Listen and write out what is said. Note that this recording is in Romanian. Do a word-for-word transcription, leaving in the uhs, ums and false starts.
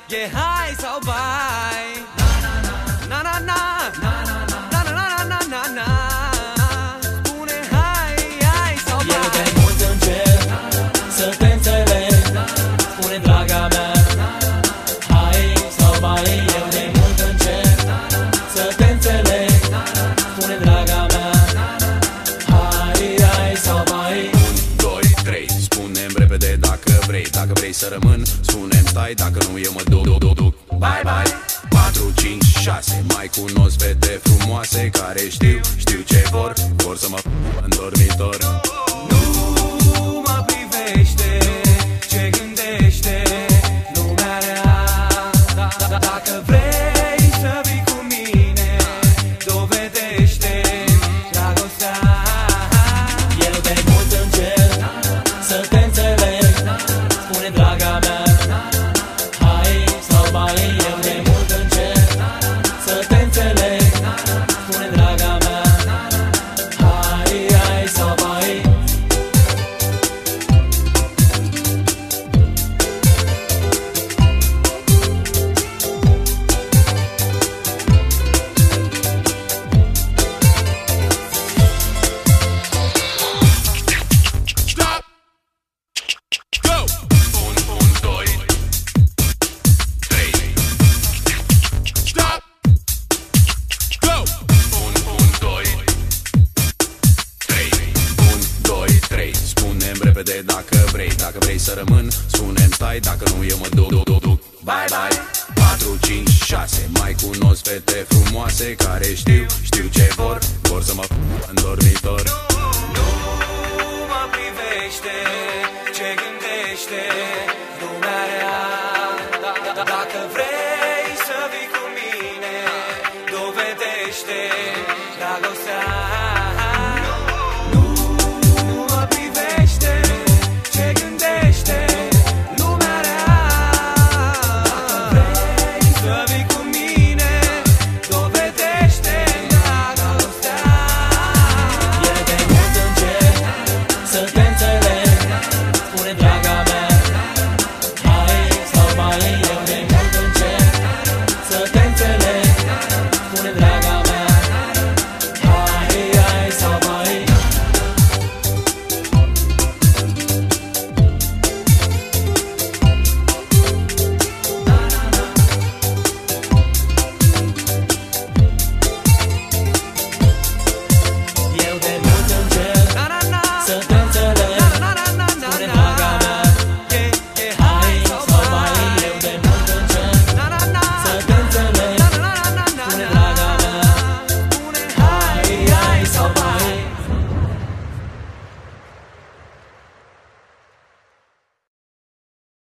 E hai sau bai. Na na na na na na na na na na. Spune hai, hai sau bai. Eu de mult încerc să te înțeleg. Spune draga mea, hai sau bai. Eu de mult încerc să te înțeleg. Spune draga mea, hai, hai sau bai. unu, doi, trei, spune-mi repede dacă vrei. Dacă vrei să rămân, spune-mi stai. Dacă nu eu mă duc, duc, duc, duc. Bye, bye. Patru, cinci, șase, mai cunosc fete frumoase care știu, știu ce vor. Vor să mă în dormitor. Nu mă privește ce gândește lumea rea. Dacă vrei să vii cu mine, dovedește dragostea. Eu de mult încerc să te înțeleg. Spune draga mea, hai sau bai. Eu de mult încerc să te înțeleg. Spune draga mea, hai, hai sau bai. Stop! Go! unu, unu, doi, trei. Stop! Go! unu, unu, doi, trei. unu, doi, trei. Spune-mi repede dacă vrei. Dacă vrei să rămân, spune-mi stai. Dacă nu eu mă duc, duc, duc, duc. Bye, bye. Patru, cinci, șase, mai cunosc fete frumoase care știu, știu ce vor. Vor să mă în dormitor. Nu mă privește ce gândește lumea rea. Dacă vrei